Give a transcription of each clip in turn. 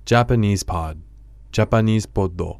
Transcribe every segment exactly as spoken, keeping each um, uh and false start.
Japanese Pod Japanese Pod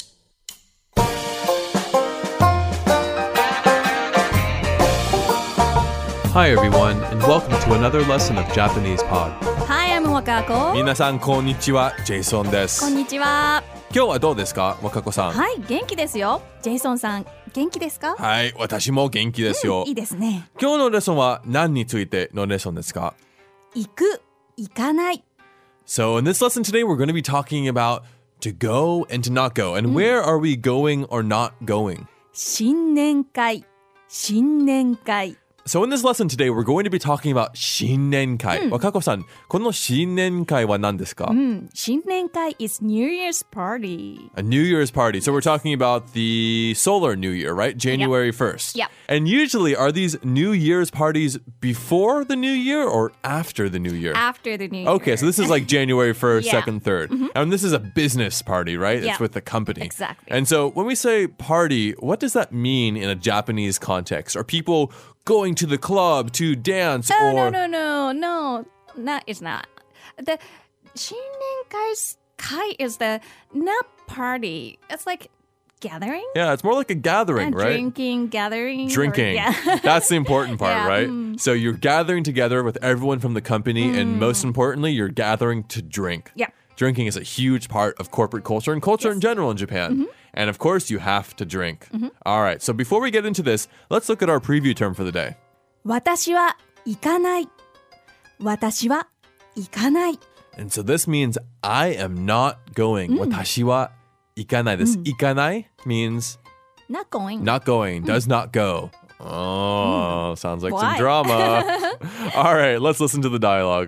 Hi everyone, and welcome to another lesson of Japanese Pod. Hi, I'm Wakako. 皆さんこんにちは、ジェイソンです。 こんにちは。 今日はどうですか、若子さん。 はい、元気ですよ。ジェイソンさん、元気ですか？ はい、私も元気ですよ。 うん、いいですね。 今日のレッスンは何についてのレッスンですか？ 行く、行かない。 So in this lesson today, we're going to be talking about to go and to not go. And where are we going or not going? 新年会、新年会。 So in this lesson today, we're going to be talking about 新年会。若子さん、この新年会は何ですか？ うん、新年会 is New Year's party. A New Year's party. So we're talking about the solar New Year, right? January first. Yep. And usually, are these New Year's parties before the New Year or after the New Year? After the New Year. Okay, so this is like January first, Yeah. second, third. And this is a business party, right? Yeah. It's with the company. Exactly. And so when we say party, what does that mean in a Japanese context? Are people going to the club to dance No, or... no, no, no, no, no, it's not. The 新年会会 is the not party. It's like gathering. Yeah, it's more like a gathering, And right? Drinking, gathering. or- Drinking. yeah. That's the important part, Yeah, right? mm. So you're gathering together with everyone from the company, and most importantly, you're gathering to drink. Yeah. Drinking is a huge part of corporate culture and culture in general in Japan. And of course, you have to drink. All right, so before we get into this, let's look at our preview term for the day. 私は行かない。私は行かない。 And so this means I am not going. 私は行かないです。行かない means Not going. not going, does not go. Oh, sounds like some Why? drama. All right, let's listen to the dialogue.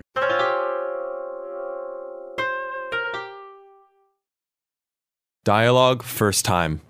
Dialogue first time.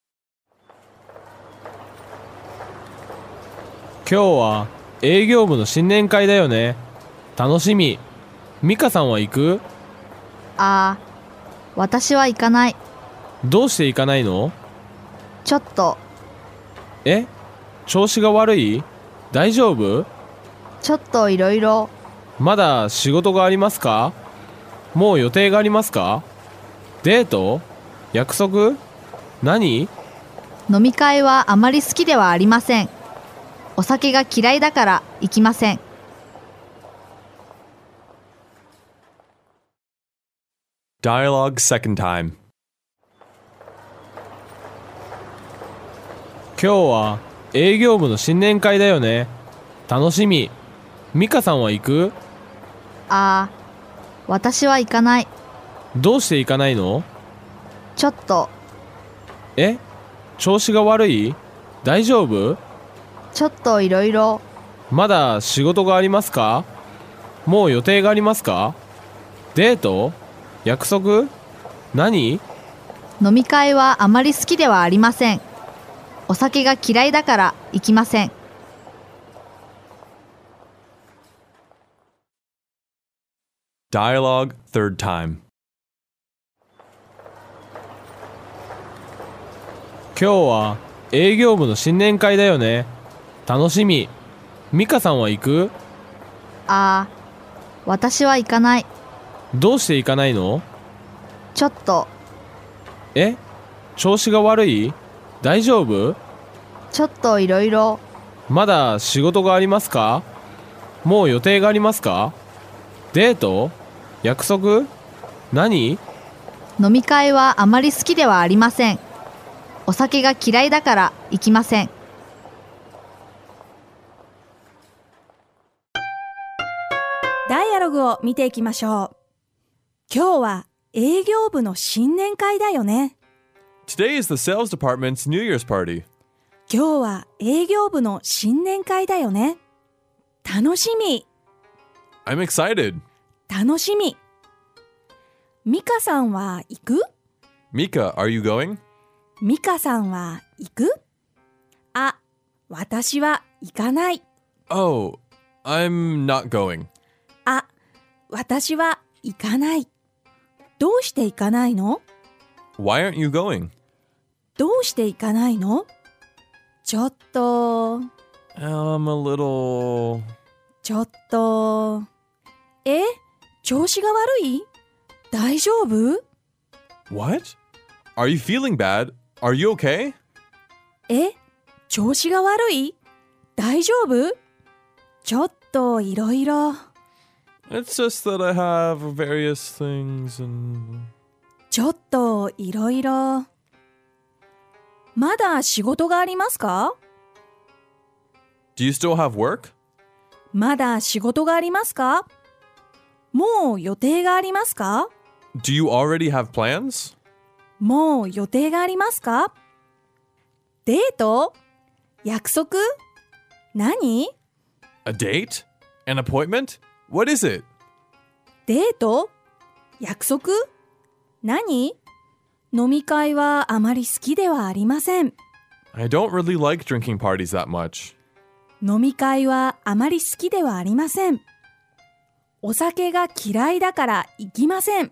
今日は営業部の新年会だよね。楽しみ。ミカさんは行く？ ああ、私は行かない。 どうして行かないの？ ちょっと、 え？調子が悪い？大丈夫？ ちょっといろいろ。 まだ仕事がありますか？もう予定がありますか？デート？約束？何？ 飲み会はあまり好きではありません。お酒が嫌いだから行きません。 Dialogue second time. 今日は営業部の新年会だよね。楽しみ。ミカさんは行く？ ああ、私は行かない。 どうして行かないの？ ちょっと、 え？調子が悪い？大丈夫？ ちょっといろいろ。 まだ仕事がありますか？もう予定がありますか？デート？約束？何？ 飲み会はあまり好きではありません。お酒が嫌いだから行きません。 Dialogue third time. 今日は営業部の新年会だよね。楽しみ。ミカさんは行く？ ああ、私は行かない。 どうして行かないの？ ちょっと、 え？調子が悪い？大丈夫？ ちょっといろいろ。 まだ仕事がありますか？もう予定がありますか？デート？約束？何？ 飲み会はあまり好きではありません。お酒が嫌いだから行きません。 ダイアログを見ていきましょう。今日は営業部の新年会だよね。 Today is the sales department's New Year's party. 今日は営業部の新年会だよね。楽しみ。 I'm excited. 楽しみ。ミカさんは行く？ Mika, are you going? ミカさんは行く？あ、私は行かない。 Oh, I'm not going. あ、私は行かない。どうして行かないの？ Why aren't you going? どうして行かないの？ちょっと、 I'm a little... ちょっと。え？調子が悪い？ 大丈夫？ What? Are you feeling bad? Are you okay? え、調子が悪い？大丈夫？ちょっといろいろ。 It's just that I have various things and... ちょっといろいろ。まだ仕事がありますか？ Do you still have work? まだ仕事がありますか？もう予定がありますか？ Do you already have plans? もう予定がありますか？デート？約束？何？ A date? An appointment? What is it? デート？約束？何？飲み会はあまり好きではありません。 I don't really like drinking parties that much. 飲み会はあまり好きではありません。お酒が嫌いだから行きません。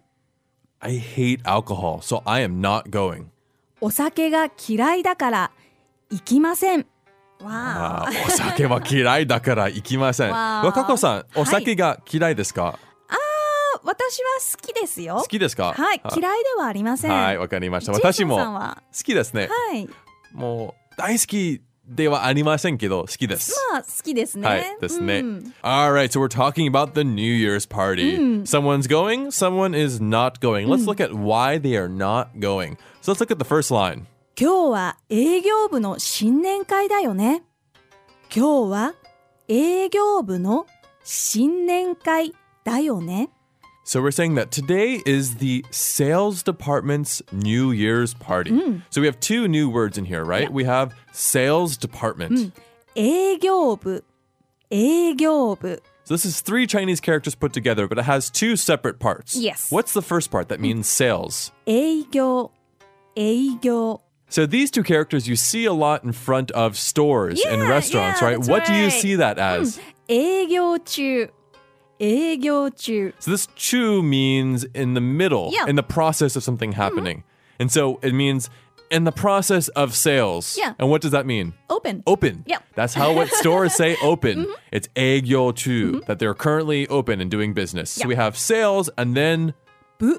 I hate alcohol, so I am not going. お酒が嫌いだから行きません。 あーお酒は嫌いだから行きません。 わー若子さん、 はいお酒が嫌いですか？ 私は好きですよ。 好きですか？ はい、 あ嫌いではありません。 はい、わかりました。 ジェイ私もソンさんは好きですね。 はい。 もう大好きではありませんけど、好きです。 まあ好きですね。 はい、ですね。 うん Alright, so we're talking about the New Year's party. Someone's going, someone is not going. Let's look at why they are not going. So let's look at the first line. 今日は営業部の新年会だよね。今日は営業部の新年会だよね。 So we're saying that today is the sales department's New Year's party. So we have two new words in here, right? We have sales department. 営業部、営業部。 So this is three Chinese characters put together, but it has two separate parts. Yes. What's the first part that means sales? 営業、営業。 So these two characters you see a lot in front of stores and Yeah, restaurants, yeah, right? that's What do you right. see that as? 営業中、営業中。 So this chu means in the middle, Yeah. in the process of something happening. And so it means in the process of sales. Yeah. And what does that mean? Open. Open. Yep. That's how what stores say open. It's eigyo-chu, that they're currently open and doing business. So Yeah. we have sales and then 部、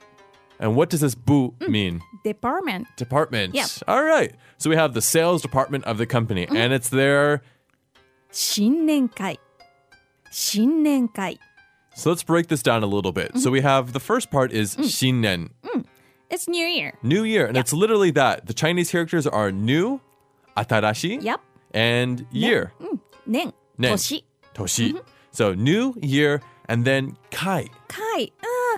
and what does this bu mean? department. Department. Yeah. All right. So we have the sales department of the company and it's their 新年会。新年会。 So let's break this down a little bit. So we have the first part is shinnen, It's New Year. New Year, and it's literally that. The Chinese characters are new, atarashi, Yep. and year, 年。 年年。 toshi. So new year and then kai. 会。Uh,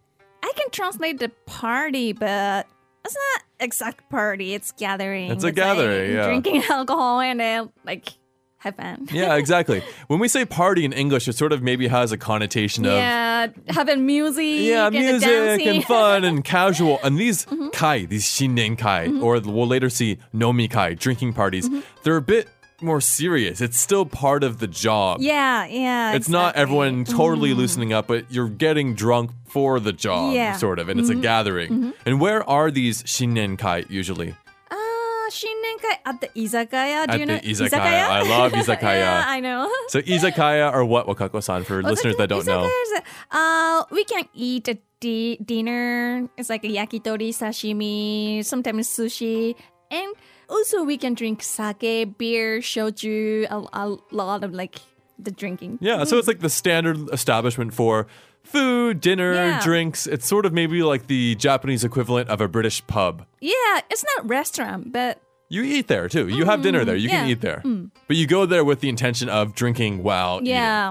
I can translate the party, but it's not exact party. It's gathering. It's a like gathering, yeah. Drinking alcohol and then like have fun. Yeah, exactly. When we say party in English, it sort of maybe has a connotation of Yeah, having music. yeah, and music dancing. and fun and casual. And these kai, these shinnen kai, or we'll later see nomi kai, drinking parties, they're a bit more serious. It's still part of the job. Yeah, yeah. It's not exactly. everyone totally loosening up, but you're getting drunk for the job, Yeah. sort of, and it's a gathering. And where are these shinnen kai usually? Ah, 新年会 at the izakaya. Do At you know the izakaya. I love izakaya. Yeah, I know. So izakaya or what, Wakako-san, for listeners that don't know? Izakaya is, uh, we can eat a di- dinner. It's like a yakitori, sashimi, sometimes sushi, and also we can drink sake, beer, shochu, a, a lot of like the drinking. Yeah, so it's like the standard establishment for food, dinner, Yeah. drinks. It's sort of maybe like the Japanese equivalent of a British pub. Yeah, it's not restaurant, but You eat there too. You have dinner there. You can yeah. eat there. But you go there with the intention of drinking while eating. yeah.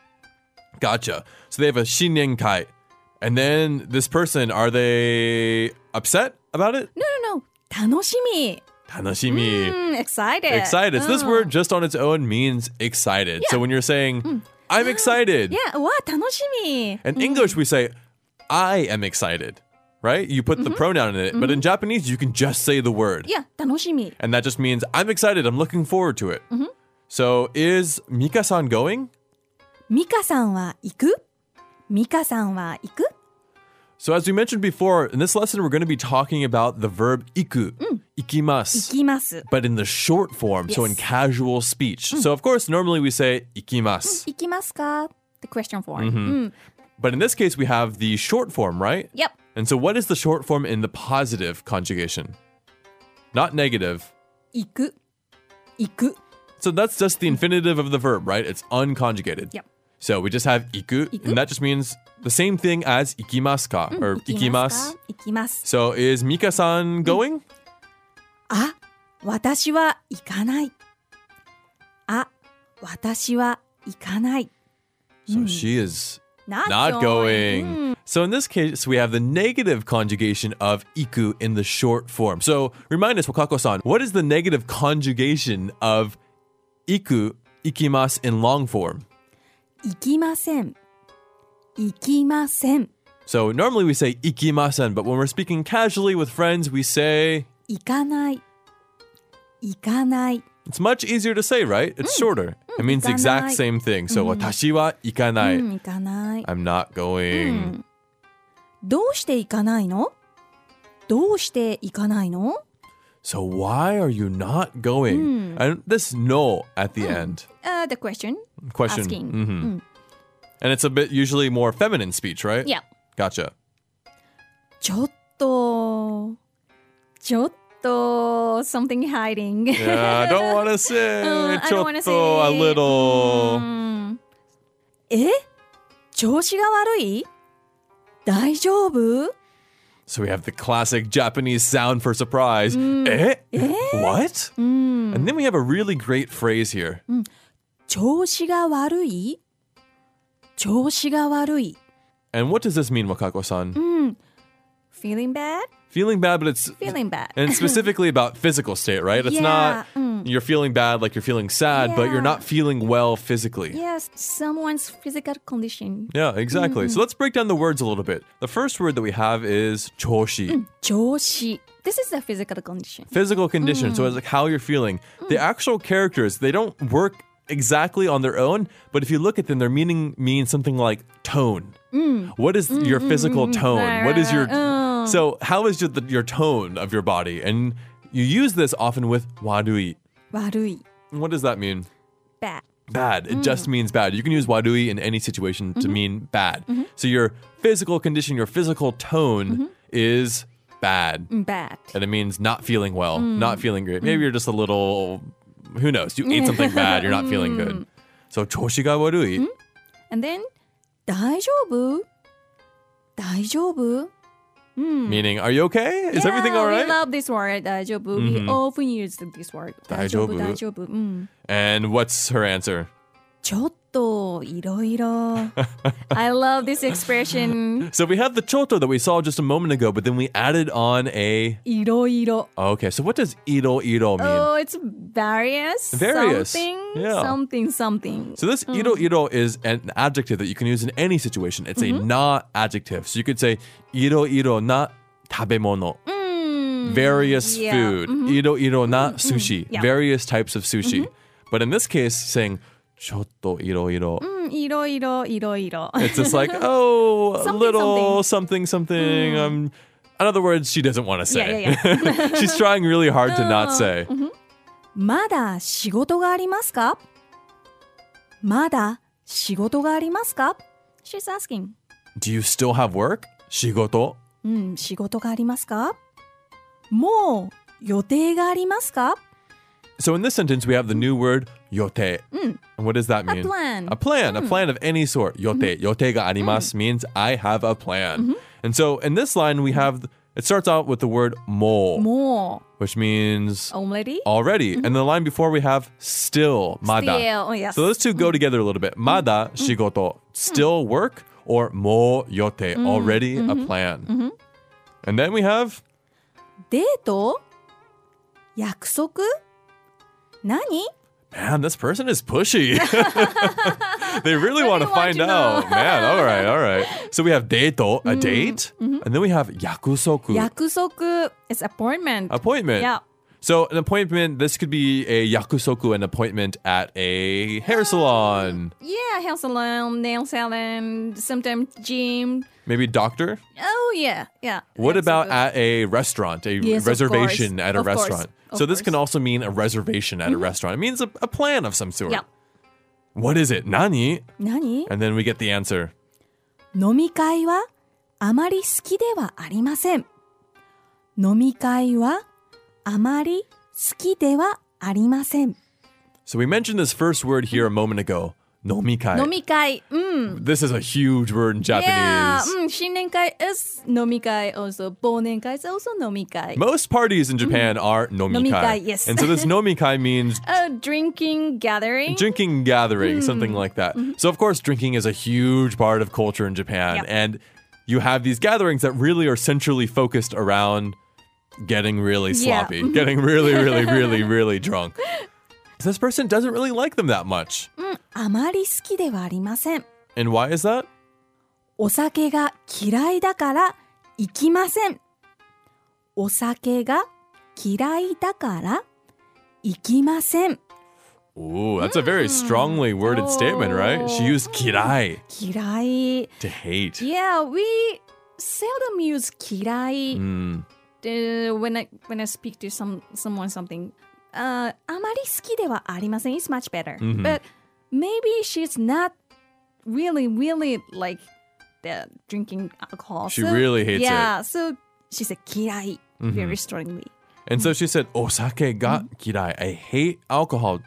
Gotcha. So they have a shinnen kai. And then this person, are they upset about it? No, no, no. 楽しみ. Tanashimi. Mm, excited. Excited. So this Oh. word just on its own means excited. So when you're saying, I'm excited. Yeah, わ、楽しみ. In English, we say, I am excited, right? You put the pronoun in it. But in Japanese, you can just say the word. Yeah, 楽しみ. And that just means, I'm excited. I'm looking forward to it. So is Mika-san going? ミカさんは行く？ミカさんは行く？ So as we mentioned before, in this lesson, we're going to be talking about the verb iku, 行 ikimasu, きます。 but in the short form, so in Yes. casual speech. So of course, normally we say ikimasu. 行きますか？ The question form. うん But in this case, we have the short form, right? Yep. And so what is the short form in the positive conjugation? Not negative. 行く。行く。 So that's just the infinitive of the verb, right? It's unconjugated. Yep. So we just have iku, Iku. and that just means the same thing as ikimasu ka, or 行きます ikimasu. か行きます。 So is Mika-san going? あ、私は行かない。あ、私は行かない。 So she is Not, not going. So in this case, we have the negative conjugation of iku in the short form. So remind us, Wakako-san, what is the negative conjugation of iku, ikimasu in long form? 行きません。行きません。 So normally we say ikimasen, but when we're speaking casually with friends, we say 行かない。行かない。 it's much easier to say, right? It's shorter. It means the exact ikanai. same thing. So watashi wa ikanai. うん、行かない。 I'm not going. どうして行かないの？どうして行かないの？ So why are you not going? And this no at the end. Uh, the question. Question. Asking. Mhm. And it's a bit usually more feminine speech, right? Yeah. Gotcha. ちょっと、ちょっと、something hiding. Yeah, I don't want to say. うん I don't wanna say. Chotto, a little. うんえ？調子が悪い？大丈夫？ So we have the classic Japanese sound for surprise. Eh? What? And then we have a really great phrase here. 調子が悪い？調子が悪い。 And what does this mean, Wakako-san? Feeling bad? Feeling bad, but it's Feeling bad. and it's specifically about physical state, right? It's Yeah, not mm. you're feeling bad like you're feeling sad, but you're Yeah. not feeling well physically. Yes, someone's physical condition. Yeah, exactly. So let's break down the words a little bit. The first word that we have is choshi. 調子. This is the physical condition. Physical condition. So it's like how you're feeling. The actual characters, they don't work exactly on their own, but if you look at them, their meaning means something like tone. What is your physical tone? What is your So how is your, the, your tone of your body? And you use this often with wadui. 悪い. What does that mean? Bad. Bad. It just means bad. You can use wadui in any situation to mean bad. So your physical condition, your physical tone is bad. Bad. And it means not feeling well, not feeling great. Maybe you're just a little, who knows? You ate something bad, you're not feeling good. So, 調子が悪い. And then, 大丈夫? 大丈夫? Meaning, are you okay? Is Yeah, everything all right? We love this word, 大丈夫. We often use this word. 大丈夫,大丈夫. Mm. And what's her answer? ちょっといろいろ. I love this expression. So we have the choto that we saw just a moment ago, but then we added on a... いろいろ. Okay, so what does iro iro mean? Oh, it's various. Various. Something, Yeah. something, something. So this iro iro is an adjective that you can use in any situation. It's a na adjective. So you could say iro iro na tabemono. Various yeah. food. Iro iro na sushi. Yeah. Various types of sushi. But in this case, saying ちょっといろいろ. うん、いろいろ、いろいろ. It's just like, oh, a Something, little something, something. Um, in other words, she doesn't want to say. Yeah, yeah, She's trying really hard to not say. まだ仕事がありますか? まだ仕事がありますか? She's asking. Do you still have work? 仕事? うん、仕事がありますか? もう予定がありますか? So in this sentence, we have the new word yote. And what does that mean? plan. A plan. A plan of any sort. Yote. Yote ga arimasu means I have a plan. And so in this line, we have, it starts out with the word mo, も which means う already? already. And the line before we have still, mada. Still, oh, yes. So those two go together a little bit. Mada, shigoto, still work, or mo yote, already a plan. And then we have デート? 約束? 何? Man, this person is pushy. They really want to want find to know. out. Man, all right, all right. So we have deito, a date, and then we have yakusoku, 約束 is appointment. appointment. Yeah. So an appointment, this could be a yakusoku, an appointment at a hair salon, Yeah, hair salon, nail salon, sometimes gym. maybe doctor. Oh, yeah, yeah. What That's about good. at a restaurant, a Yes, of reservation course. at a Of course. restaurant? Of So this can course. also mean a reservation at a restaurant. It means a, a plan of some sort. Yeah. What is it? Nani? 何? And then we get the answer. 飲み会はあまり好きではありません。飲み会はあまり好きではありません。 So we mentioned this first word here a moment ago. Nomikai. 飲み会。うん。 This is a huge word in Japanese. Yeah. うん。新年会 is 飲み会 also. 忘年会 is also 飲み会。 Most parties in Japan are nomikai. Nomikai, yes. And so this nomikai means A drinking gathering. drinking gathering, something like that. So of course, drinking is a huge part of culture in Japan. Yep. And you have these gatherings that really are centrally focused around getting really Yeah. sloppy, getting really, really, really, really drunk. This person doesn't really like them that much. あまり好きではありません。 And why is that? お酒が嫌いだから行きません。お酒が嫌いだから行きません。 Ooh, that's a very strongly worded statement, right? She used kirai 嫌い。 to hate. Yeah, we seldom use 嫌い。 Mm. Uh, when I when I speak to some someone something, uh, あまり好きではありません is much better. Mhm. But maybe she's not really, really like the drinking alcohol. She So, really hates yeah, so she said 嫌い Mhm. very strongly. And so she said, Osake ga kirai. I hate alcohol.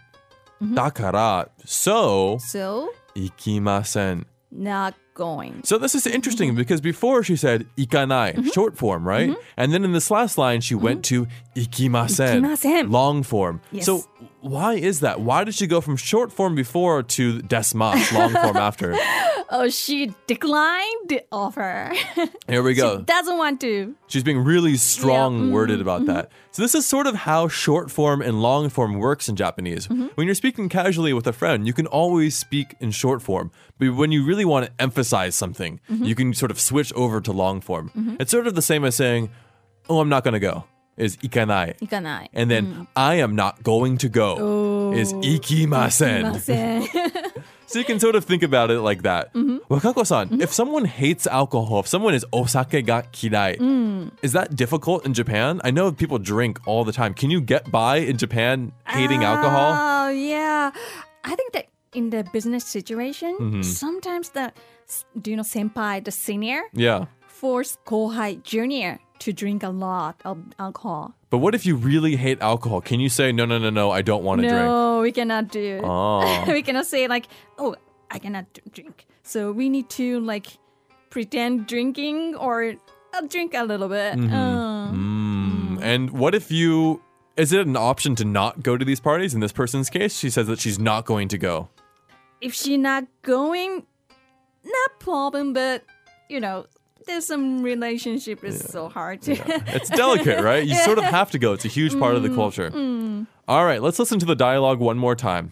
Dakara, so So ikimasen. not going. So this is interesting because before she said ikanai, short form, right? And then in this last line, she went to ikimasen, Ikimasen. long form. Yes. So why is that? Why did she go from short form before to desmas, long form after? Oh, she declined the offer. Here we go. She doesn't want to. She's being really strong Yeah. worded about that. So this is sort of how short form and long form works in Japanese. When you're speaking casually with a friend, you can always speak in short form. But when you really want to emphasize something, you can sort of switch over to long form. It's sort of the same as saying, oh, I'm not going to go, is ikanai. 行かない。 And then I am not going to go is ikimasen. ません。 So you can sort of think about it like that. Wakako-san, if someone hates alcohol, if someone is osake ga kirai, is that difficult in Japan? I know people drink all the time. Can you get by in Japan hating alcohol? Oh, yeah. I think that in the business situation, sometimes the, do you know, senpai, the senior, Yeah. force kohai, junior, to drink a lot of alcohol. But what if you really hate alcohol? Can you say, no, no, no, no, I don't want to drink? No, we cannot do. Oh. We cannot say like, oh, I cannot d- drink. So we need to like pretend drinking or uh, drink a little bit. Uh, Mm. And what if you... Is it an option to not go to these parties? In this person's case, she says that she's not going to go. if she's not going, not problem, but you know, there's some relationship is so hard to. It's delicate, right? You sort of have to go. It's a huge part of the culture. All right, let's listen to the dialogue one more time.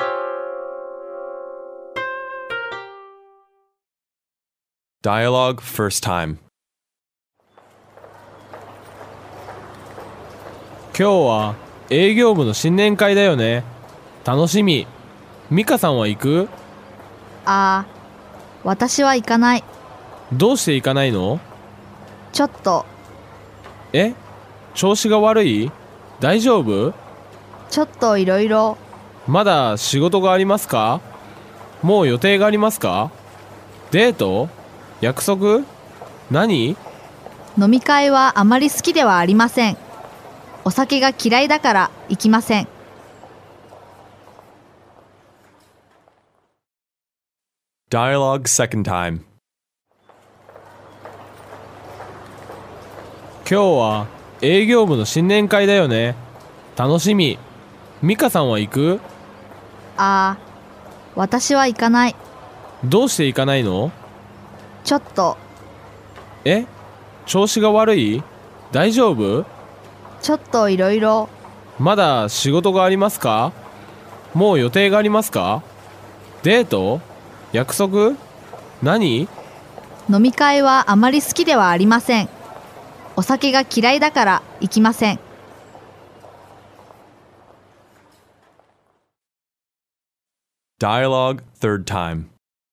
Dialogue first time. 今日は営業部の新年会だよね。楽しみ。ミカさんは行く？ あー、私は行かない。 どうして行かないの？ ちょっと、 え？調子が悪い？大丈夫？ ちょっといろいろ。 まだ仕事がありますか？もう予定がありますか？デート？約束？何？ 飲み会はあまり好きではありません。お酒が嫌いだから行きません。 Dialogue second time. 今日は営業部の新年会だよね。楽しみ。ミカさんは行く？ あー、私は行かない。 どうして行かないの？ ちょっと、 え？調子が悪い？大丈夫？ ちょっといろいろ。 まだ仕事がありますか？もう予定がありますか？デート？約束？何？ 飲み会はあまり好きではありません。お酒が嫌いだから行きません。 Dialogue third time.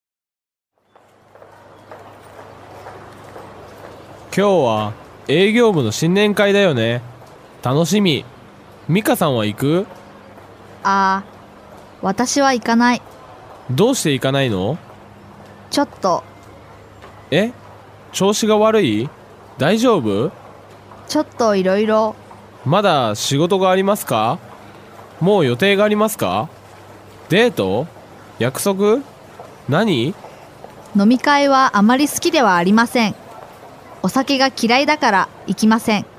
今日は営業部の新年会だよね。楽しみ。ミカさんは行く？ あー、私は行かない。 どうして行かないの？ ちょっと、 え、調子が悪い？大丈夫？ ちょっといろいろ。 まだ仕事がありますか？もう予定がありますか？デート？約束？何？ 飲み会はあまり好きではありません。お酒が嫌いだから行きません。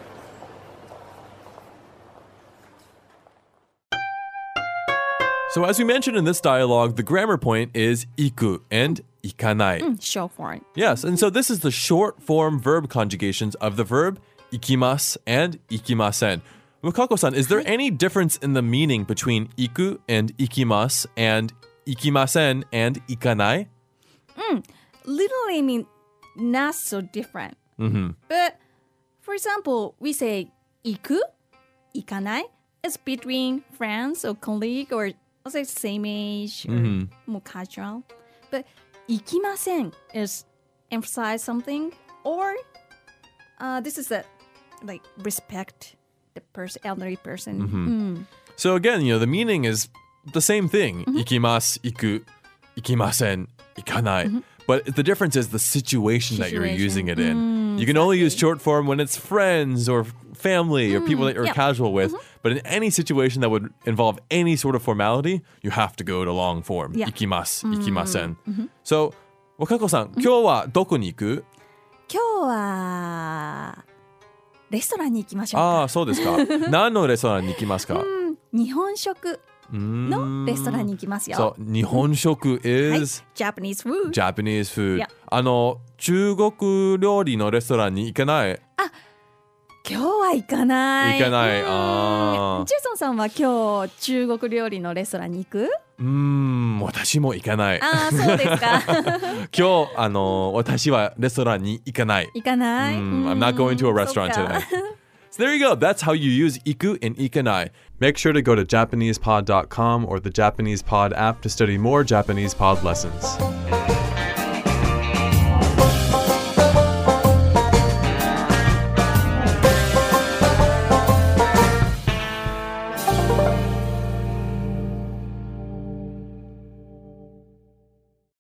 So as we mentioned in this dialogue, the grammar point is iku and ikanai. Mm, show form. Yes, and so this is the short form verb conjugations of the verb ikimasu and ikimasen. Wakako-san, is there any difference in the meaning between iku and ikimasu and ikimasen and ikanai? Literally, I mean, not so different. Mm-hmm. But for example, we say iku, ikanai is between friends or colleague or also same age or Mm-hmm. more casual. But ikimasen is emphasize something or uh, this is a like respect the person, elderly person. Mm. So again, you know, the meaning is the same thing. Ikimasu, iku, ikimasen, ikanai. But the difference is the situation, that you're Situation. using it in. You can only use short form when it's friends or family or people that you're Yep. casual with. But in any situation that would involve any sort of formality, you have to go to long form. Yeah. Ikimasu, ikimasen. So, Wakako-san, 今日はどこに行く？ 今日はレストランに行きましょうか。 ああ、そうですか。何のレストランに行きますか？ 日本食のレストランに行きますよ。 そう、日本食 is、 はい、Japanese food. Japanese food. Yeah. あの、中国料理のレストランに行かない？ 今日は行かない。 行かないうんあージェイソンさんは今日中国料理のレストランに行く？ うーん、私も行かない。 ああ、そうですか。 今日、あの、私はレストランに行かない。 行かない。 Mm, I'm not going to a restaurant そっか today. So there you go. That's how you use iku and ikanai. Make sure to go to Japanese pod dot com or the Japanese Pod app to study more Japanese pod lessons.